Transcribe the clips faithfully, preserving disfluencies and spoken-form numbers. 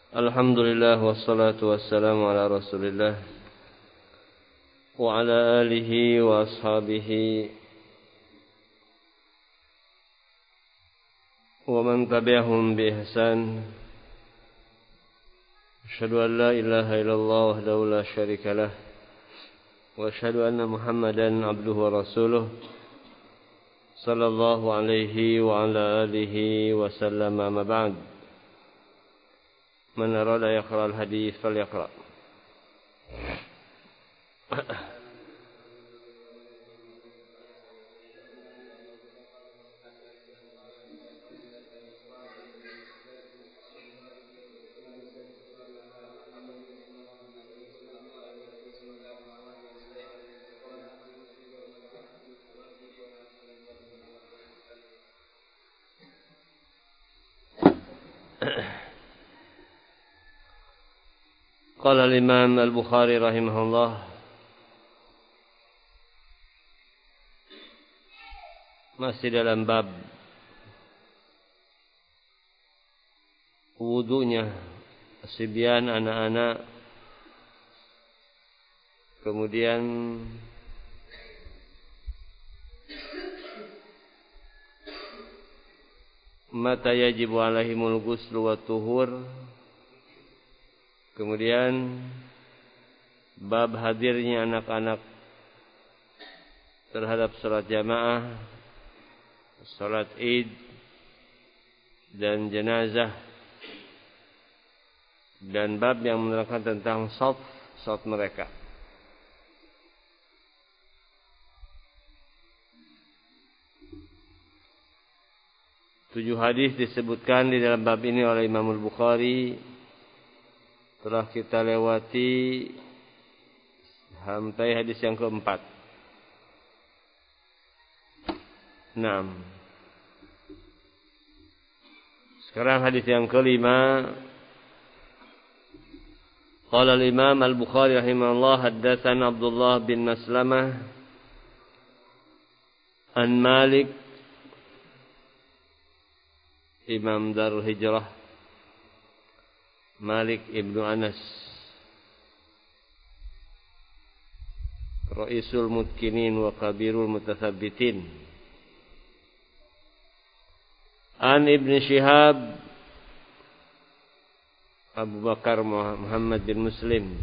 Alhamdulillah wassalatu wassalamu ala Rasulillah wa ala alihi wa ashabihi wa man tabi'ahum bi ihsan. Asyhadu an la ilaha illallah wahdahu la syarika lah wa asyhadu anna Muhammadan abduhu wa rasuluh sallallahu alaihi wa ala alihi wa sallama ma ba'd. Man arada yaqra al-hadis falyaqra. Qala al-Imam al-Bukhari rahimahullah, masih dalam bab wudunya sibyan, anak-anak, kemudian mata yajibu alaihimul ghuslu wa tuhur. Kemudian bab hadirnya anak-anak terhadap salat jamaah, salat Id dan jenazah, dan bab yang menerangkan tentang shaf shaf mereka. Tujuh hadis disebutkan di dalam bab ini oleh Imam Al-Bukhari. Telah kita lewati sampai hadis yang keempat. Enam. Sekarang hadis yang kelima. Qala al-Imam Al-Bukhari rahimahullah, haddatsana Abdullah bin Maslamah an Malik, Imam Darul Hijrah, Malik ibnu Anas, Ra'isul Mutkinin wa Kabirul Mutathabbitin, an Ibn Shihab, Abu Bakar Muhammad bin Muslim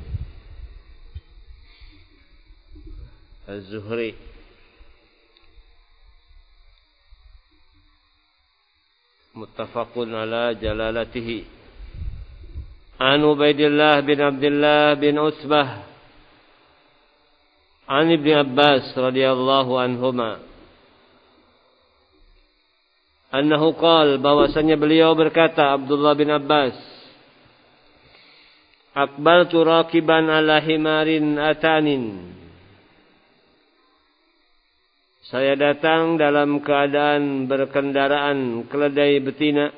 Az-Zuhri, muttafaqun ala jalalatihi, an Ubaidillah bin Abdullah bin Utsbah an Ibn Abbas radhiyallahu anhuma annahu qala, bahwasanya beliau berkata, Abdullah bin Abbas, aqbaltu raqiban ala himarin atanin, saya datang dalam keadaan berkendaraan keledai betina.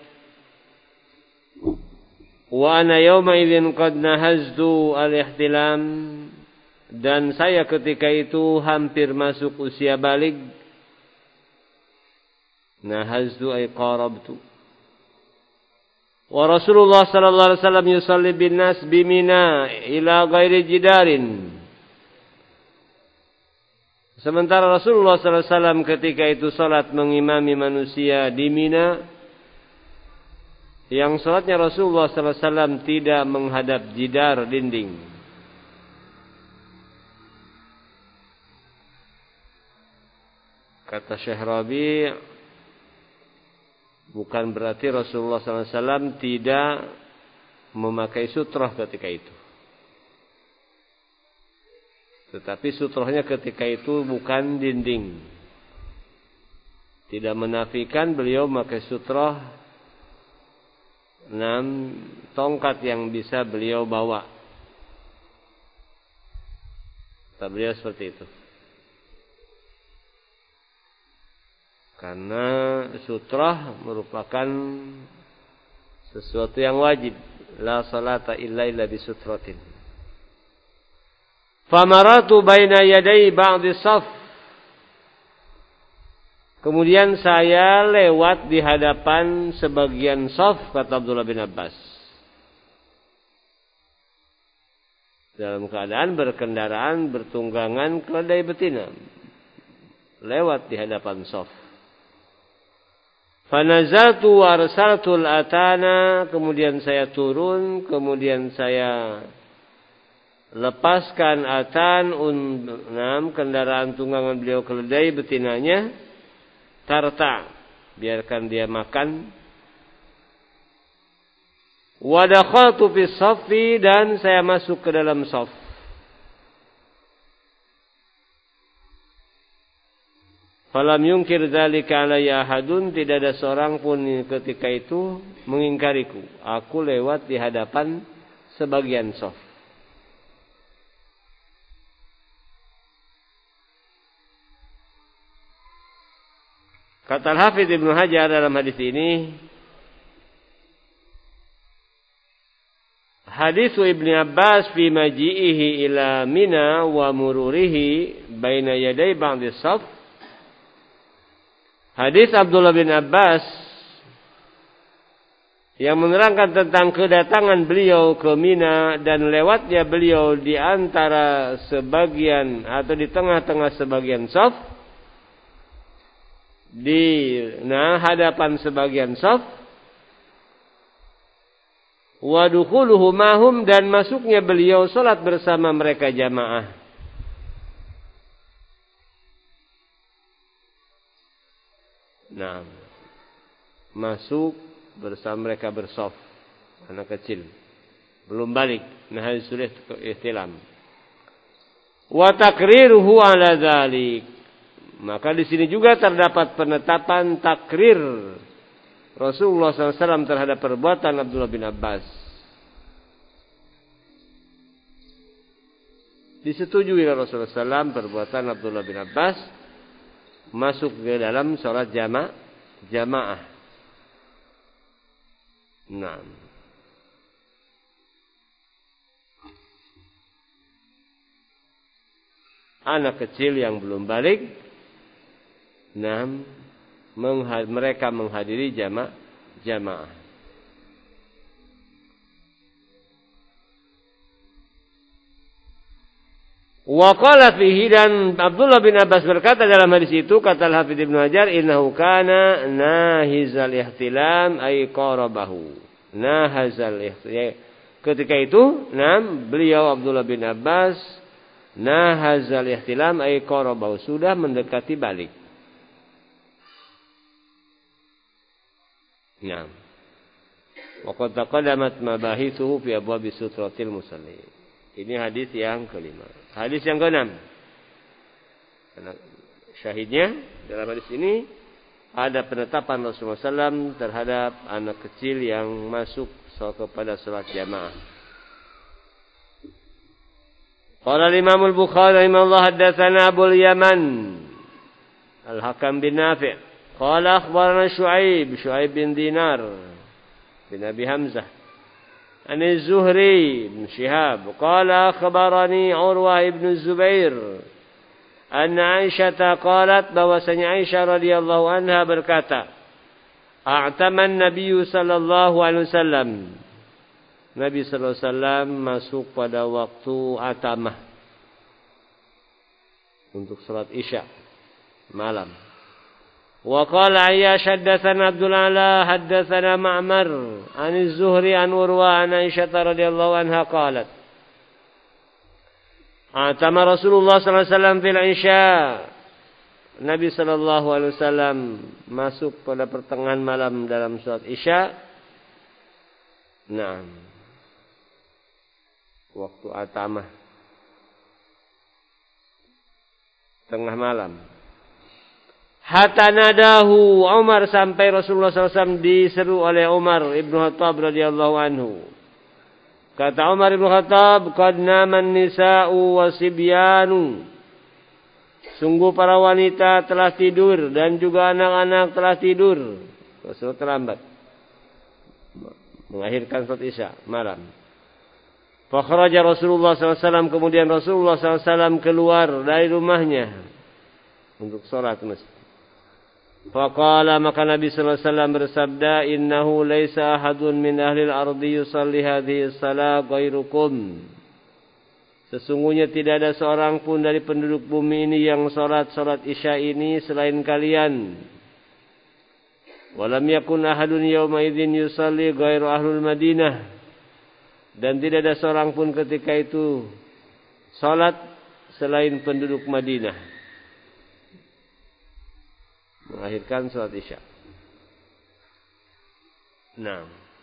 Wa ana yawma idzin qad nahaztu al-ihtilam, dan saya ketika itu hampir masuk usia balig. Nahaztu ay qarabtu. Wa Rasulullah sallallahu alaihi wasallam yusalli bin nas bi Mina ila ghairi jidarin. Sementara Rasulullah sallallahu alaihi wasallam ketika itu salat mengimami manusia di Mina, yang salatnya Rasulullah sallallahu alaihi wasallam tidak menghadap jidar, dinding. Kata Syekh Rabi', bukan berarti Rasulullah sallallahu alaihi wasallam tidak memakai sutrah ketika itu. Tetapi sutrahnya ketika itu bukan dinding. Tidak menafikan beliau memakai sutrah, enam tongkat yang bisa beliau bawa. Kata beliau seperti itu. Karena sutrah merupakan sesuatu yang wajib. La salata illa illa bisutratin. Famaratu baina yaday ba'di saf. Kemudian saya lewat di hadapan sebagian saf, kata Abdullah bin Abbas. dalam keadaan berkendaraan bertunggangan keledai betina lewat di hadapan shaf. Fanazaltu wa arsaltul atana, kemudian saya turun, kemudian saya lepaskan atan unam kendaraan tunggangan beliau keledai betinanya, tarta, biarkan dia makan. Wa dakhaltu fi shaffi, dan saya masuk ke dalam shaf. Falam yungkir dzalika alayya ahadun, tidak ada seorang pun ketika itu mengingkariku. Aku lewat di hadapan sebagian shaf. Kata Al-Hafidz Ibnu Hajar dalam hadis ini, hadis Ibnu Abbas fi maji'ihi ila Mina wa mururihi baina yaday ba'dis shaf. Hadis Abdullah bin Abbas yang menerangkan tentang kedatangan beliau ke Mina dan lewatnya beliau di antara sebagian atau di tengah-tengah sebagian shaf, di nah hadapan sebagian shaf, wa dukhuluhu mahum, dan masuknya beliau salat bersama mereka jamaah. Nah, masuk bersama mereka bershaf, anak kecil belum balik, nah sudah ihtilam. Wa takriruhu ala dzalik, maka di sini juga terdapat penetapan takrir Rasulullah shallallahu alaihi wasallam terhadap perbuatan Abdullah bin Abbas. Disetujui oleh Rasulullah shallallahu alaihi wasallam perbuatan Abdullah bin Abbas masuk ke dalam sholat jama jamaah. Nah, anak kecil yang belum balik, nah, mereka menghadiri jama jamaah. Wa qala fihi, dan Abdullah bin Abbas berkata dalam hadis itu, kata Al-Hafidz Ibnu Hajar, innahu kana nahizal ihtilam ay qarabahu. Nahazal ihtilam. Ketika itu, nah, beliau Abdullah bin Abbas nahazal ihtilam ay qarabahu, sudah mendekati balik. Nah, wa qad taqaddamat mabahithuhu fi abwab sutratil musalli. Ini hadis yang kelima. Hadis yang keenam. Syahidnya dalam hadis ini ada penetapan Rasulullah shallallahu alaihi wasallam terhadap anak kecil yang masuk kepada salat jamaah. Qala Imam Al-Bukhari rahimahullah, haddatsana Abu Yaman Al-Hakam bin Nafi'. Qala akhbarana Syu'aib, Syu'aib bin Dinar bin Abi Hamzah. An Az-Zuhri bin Shihab. Qala akhbarani Urwah ibn Zubair. Anna Aisyah qalat, bahwasanya Aisyah radhiyallahu anha berkata, A'taman Nabi sallallahu alaihi wasallam. Nabi sallallahu alaihi wasallam masuk pada waktu atamah untuk salat Isya malam. Wa qala Ayyash haddatsana Abdul Ala haddatsana Ma'mar an Az-Zuhri an Urwa an Aisyah radhiyallahu anha qalat, Atama Rasulullah sallallahu alaihi wasallam fil Isya. Nabi sallallahu alaihi wasallam masuk pada pertengahan malam dalam salat Isya. Nah, waktu atamah tengah malam. Hatta nadahu Umar, sampai Rasulullah sallallahu alaihi wasallam diseru oleh Umar ibn Khattab radhiyallahu anhu. Kata Umar ibn Khattab, qad naman nisa'u wasibyanu. Sungguh para wanita telah tidur dan juga anak-anak telah tidur. Rasulullah terlambat mengakhirkan salat Isya malam. Fa kharaja Rasulullah sallallahu alaihi wasallam, kemudian Rasulullah sallallahu alaihi wasallam keluar dari rumahnya untuk salat masjid. Faqala, maka Nabi sallallahu alaihi wasallam bersabda, innahu laisa ahadun min ahli al-ardi yusalli hadhihi as-salah ghairukum. Sesungguhnya tidak ada seorang pun dari penduduk bumi ini yang salat salat Isya ini selain kalian. Walam yakun ahadun yawma idzin yusalli ghairu ahlul Madinah. Dan tidak ada seorang pun ketika itu salat selain penduduk Madinah. Mengakhirkan salat Isya. Nah,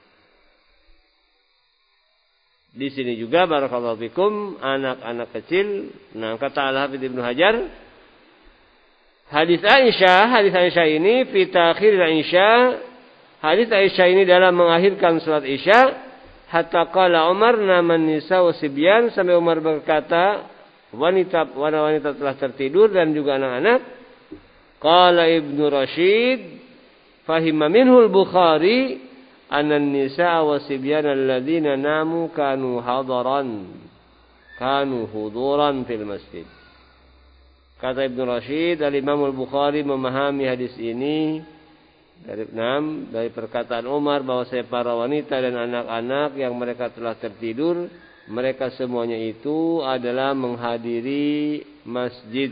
di sini juga barakallahu fikum anak-anak kecil. Nah, kata Al-Hafidz Ibnu Hajar, hadis Aisyah, hadis Aisyah ini fi ta'khir Isya. Hadis Aisyah ini dalam mengakhirkan salat Isya, hatta qala Umar naman nisa wasibyan, sampai Umar berkata wanita wanita telah tertidur dan juga anak-anak. Qala Ibnu Rashid fahima minhul Bukhari anan nisaa wasibyan alladzina namu kanu hadaran kanu huduran fil masjid. Kata Ibnu Rashid, Al-Imam Al-Bukhari memahami hadis ini dari enam dari perkataan Umar bahwa saya para wanita dan anak-anak yang mereka telah tertidur, mereka semuanya itu adalah menghadiri masjid.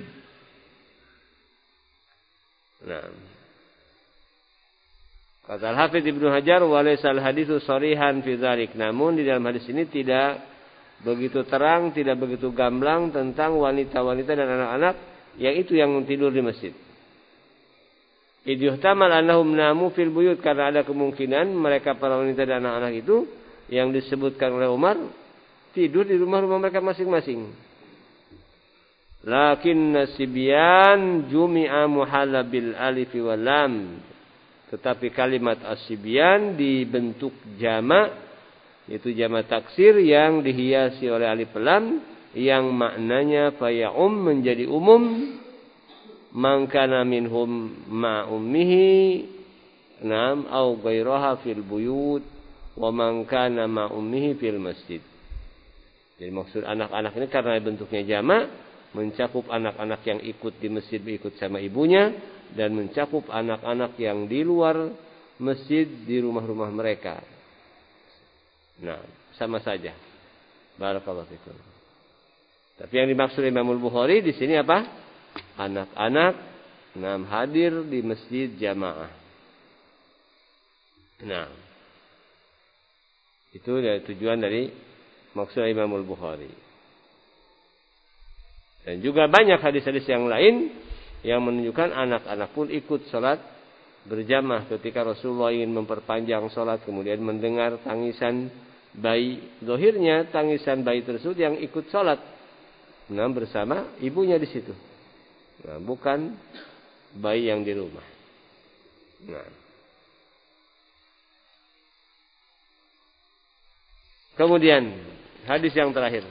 Nah, kata Al-Hafidz Ibnu Hajar, walaisal haditsu sharihan fi dzalik. Namun di dalam hadis ini tidak begitu terang, tidak begitu gamblang tentang wanita-wanita dan anak-anak yang itu yang tidur di masjid. Idyuhtamal annahum namu fil buyut, karena ada kemungkinan mereka para wanita dan anak-anak itu yang disebutkan oleh Umar tidur di rumah-rumah mereka masing-masing. Lakin nasibyan jumi'a muhalla bil alif wal lam. Tetapi kalimat as-sibyan dibentuk jama', yaitu jama' taksir yang dihiasi oleh alif lam, yang maknanya faya'um, menjadi umum, man kana minhum ma ummihi nam au ghairaha fil buyut wa man kana ma ummihi fil masjid. Jadi maksud anak-anak ini karena bentuknya jama', mencakup anak-anak yang ikut di masjid ikut sama ibunya, dan mencakup anak-anak yang di luar masjid di rumah-rumah mereka. Nah, sama saja. Barakallahu fikum. Tapi yang dimaksud Imam Al-Bukhari di sini apa? Anak-anak nam hadir di masjid jamaah. Nah, itu dari tujuan dari maksud Imam Al-Bukhari. Dan juga banyak hadis-hadis yang lain yang menunjukkan anak-anak pun ikut sholat berjamaah ketika Rasulullah ingin memperpanjang sholat, kemudian mendengar tangisan bayi. Zahirnya tangisan bayi tersebut yang ikut sholat, nah bersama ibunya di situ. Nah, bukan bayi yang di rumah. Nah, kemudian hadis yang terakhir.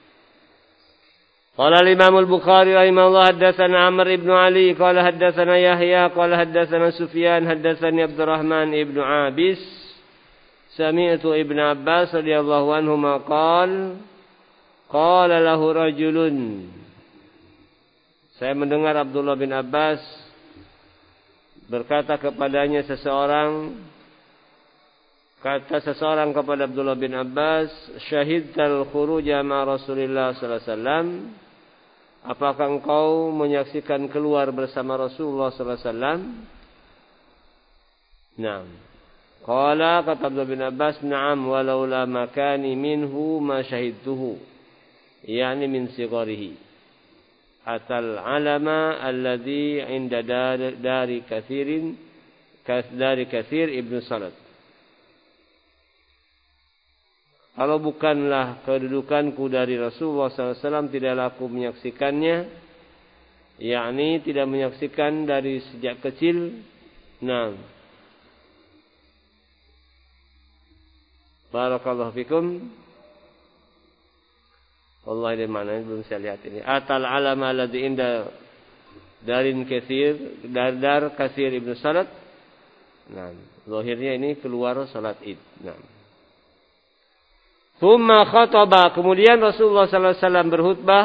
Qala al-Imam al-Bukhari rahimahullah, haddatsana Amr ibn Ali qala haddatsana Yahya qala haddatsana Sufyan haddatsani Abdurrahman ibn Abis sami'tu Ibn Abbas radhiyallahu anhuma qala qala lahu rajulun. Saya mendengar Abdullah bin Abbas berkata kepadanya seseorang, kata seseorang kepada Abdullah bin Abbas, syahidtal khuruja ma Rasulillah sallallahu alaihi wasallam, apakah engkau menyaksikan keluar bersama Rasulullah sallallahu alaihi wasallam? Naam. Qala, kata Abdullah bin Abbas, na'am walaula makani minhu ma syahidtuhu, yani min sigharihi atal alama alladhi inda dari kathirin dari kathir ibnu Salat. Kalau bukanlah kedudukanku dari Rasulullah sallallahu alaihi wasallam, tidaklah aku menyaksikannya, yakni tidak menyaksikan dari sejak kecil. Nah, barakallahu fikum. Allah ini maknanya belum saya lihat ini. Atal alama alladhi inda darin kathir dar dar kathir ibnu Salat. Nah, zahirnya ini keluar salat Id. Nah, Thumma khataba, kemudian Rasulullah sallallahu alaihi wasallam berkhutbah.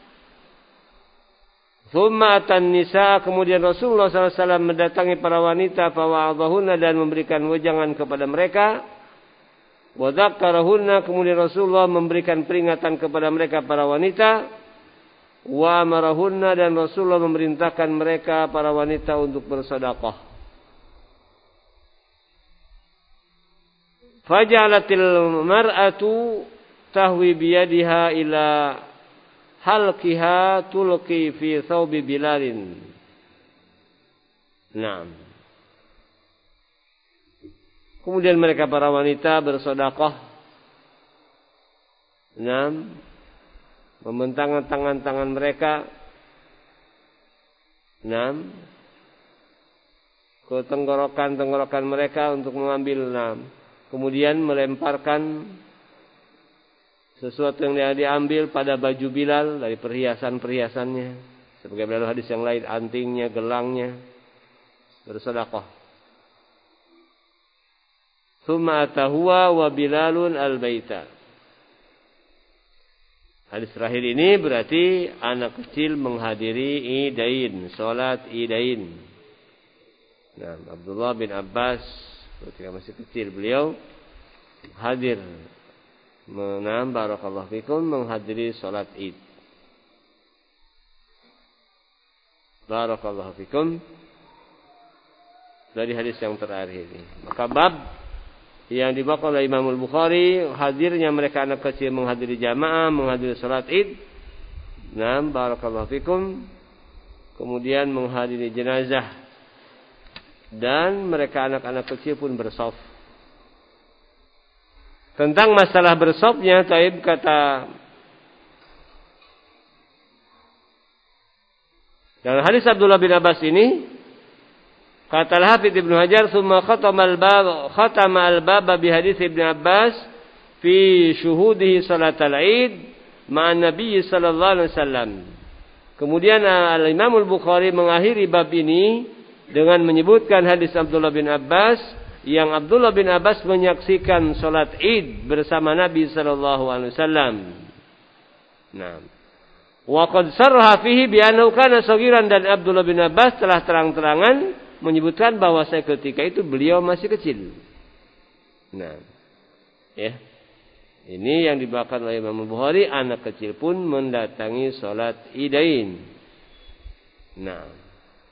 Thumma atan nisa, kemudian Rasulullah sallallahu alaihi wasallam mendatangi para wanita, fawa'adhahunna, dan memberikan wejangan kepada mereka. Wa dzakkarahunna, kemudian Rasulullah memberikan peringatan kepada mereka para wanita. Wa amarahunna, dan Rasulullah memerintahkan mereka para wanita untuk bersedekah. Faja'alatil mar'atu tahwi biyadiha ila halqiha tulqi fi thawbi Bilalin. Naam. Kemudian mereka para wanita bersedekah. Naam. Membentangkan tangan-tangan mereka. Naam. Ke tenggorokan-tenggorokan mereka untuk mengambil naam. Kemudian melemparkan sesuatu yang dia diambil pada baju Bilal dari perhiasan-perhiasannya. Sebagai dalam hadis yang lain, antingnya, gelangnya, bersedekah. Tsumma atahuwa wa Bilalun al-baita. Hadis terakhir ini berarti anak kecil menghadiri Idain, salat Idain. Nah, Abdullah bin Abbas ketika masih kecil beliau hadir menam barakallahu fikum menghadiri salat Id. Barakallahu fikum dari hadis yang terakhir ini. Maka bab yang dibawakan oleh Imam Al-Bukhari, hadirnya mereka anak kecil menghadiri jamaah, menghadiri salat Id. Naam barakallahu fikum. Kemudian menghadiri jenazah. Dan mereka anak-anak kecil pun bersaf. Tentang masalah bersafnya, Taib kata dalam hadis Abdullah bin Abbas ini, kata Al-Hafidz Ibnu Hajar, "Tsumma khatama al-bab khatama al-bab bi hadis Ibnu Abbas fi syuhudihi salatal Id ma'an Nabi sallallahu alaihi wasallam." Kemudian Al-Imam Al-Bukhari mengakhiri bab ini dengan menyebutkan hadis Abdullah bin Abbas yang Abdullah bin Abbas menyaksikan salat Id bersama Nabi sallallahu alaihi wasallam. Nah, wa qad sarraha fihi bi annahu kana saghiran, dan Abdullah bin Abbas telah terang-terangan menyebutkan bahwa saya ketika itu beliau masih kecil. Nah, ya. Ini yang dibawakan oleh Imam Bukhari, anak kecil pun mendatangi salat Idain. Nah,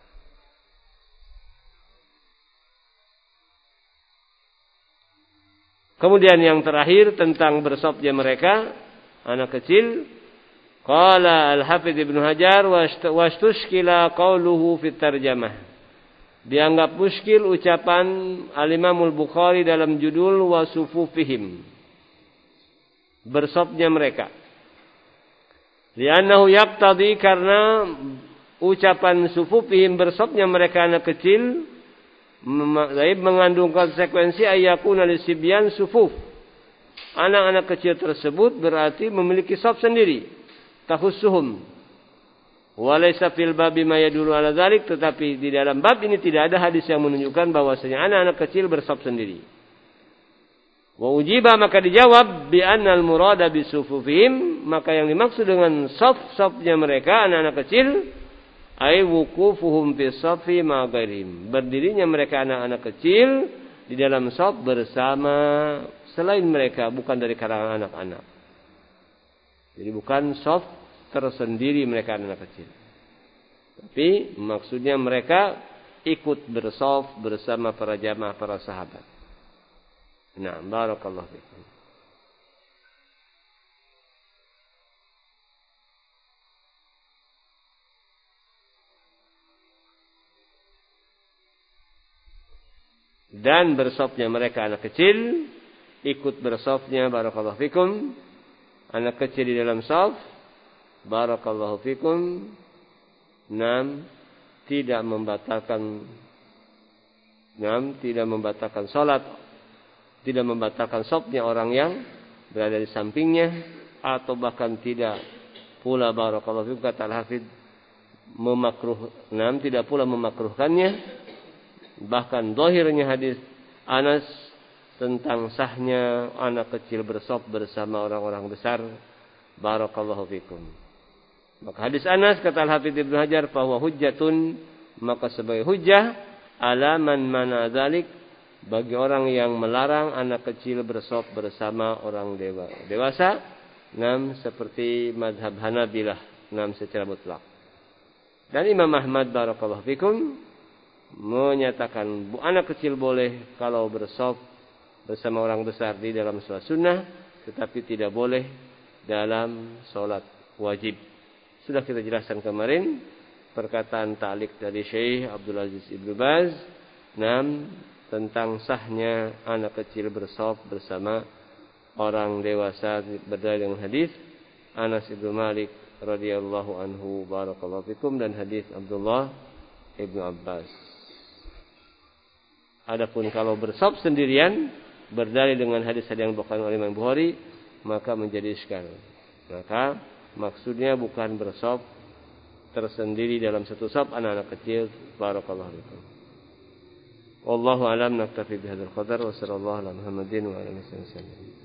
kemudian yang terakhir tentang bersafnya mereka anak kecil, qala Al-Hafidz Ibnu Hajar wastushkila qauluhu fit tarjamah. Dianggap muskil ucapan Al-Imam Al-Bukhari dalam judul wasufufihim, bersafnya mereka. Li'annahu yaqtadi, karena ucapan sufufihim, bersafnya mereka anak kecil, mengandung konsekuensi ayakuna lisibyan sufuf. Anak-anak kecil tersebut berarti memiliki saf sendiri, tahussuhum. Walaysa fil babi ma yadullu ala dzalik, tetapi di dalam bab ini tidak ada hadis yang menunjukkan bahwasanya anak-anak kecil bersaf sendiri. Wa ujiba, maka dijawab bi annal murada bisufufihim, maka yang dimaksud dengan saf-safnya mereka anak-anak kecil ay wuqufuhum fi safi ma ghairihim, berdirinya mereka anak-anak kecil di dalam saf bersama selain mereka, bukan dari kalangan anak-anak. Jadi bukan saf tersendiri mereka anak kecil, tapi maksudnya mereka ikut bersaf bersama para jamaah, para sahabat. Nah, barakallahu fikum. Dan bersafnya mereka anak kecil, ikut bersafnya barakallahu fikum anak kecil di dalam saf, barakallahu fikum, nam tidak membatalkan nam tidak membatalkan salat, tidak membatalkan safnya orang yang berada di sampingnya, atau bahkan tidak pula barakallahu fikum kata Al-Hafidz memakruh nam tidak pula memakruhkannya. Bahkan zahirnya hadis Anas tentang sahnya anak kecil bersaf bersama orang-orang besar, barakallahu fikum. Maka hadis Anas kata Al-Hafidz Ibnu Hajar bahwa hujjatun, maka sebagai hujjah ala man mana dzalik, bagi orang yang melarang anak kecil bersop bersama orang dewa, dewasa, enam seperti madhab Hanabilah, enam secara mutlak. Dan Imam Ahmad barakallahu fikum menyatakan anak kecil boleh kalau bersop bersama orang besar di dalam sholat sunnah, tetapi tidak boleh dalam sholat wajib. Sudah kita jelaskan kemarin perkataan ta'liq dari Syekh Abdul Aziz Ibnu Baz, enam tentang sahnya anak kecil bersop bersama orang dewasa berdalil dengan hadis Anas bin Malik radhiyallahu anhu barakallahu fikum dan hadis Abdullah Ibnu Abbas. Adapun kalau bersop sendirian berdalil dengan hadis-hadis yang dibawakan oleh Imam Bukhari, maka menjadi iskal. Maka maksudnya bukan bersop tersendiri dalam satu sop anak-anak kecil. Barakallahu fikum. Wallahu a'lam, naktafi bihadzal qadar wa sallallahu ala Muhammadin wa ala alihi wasallam.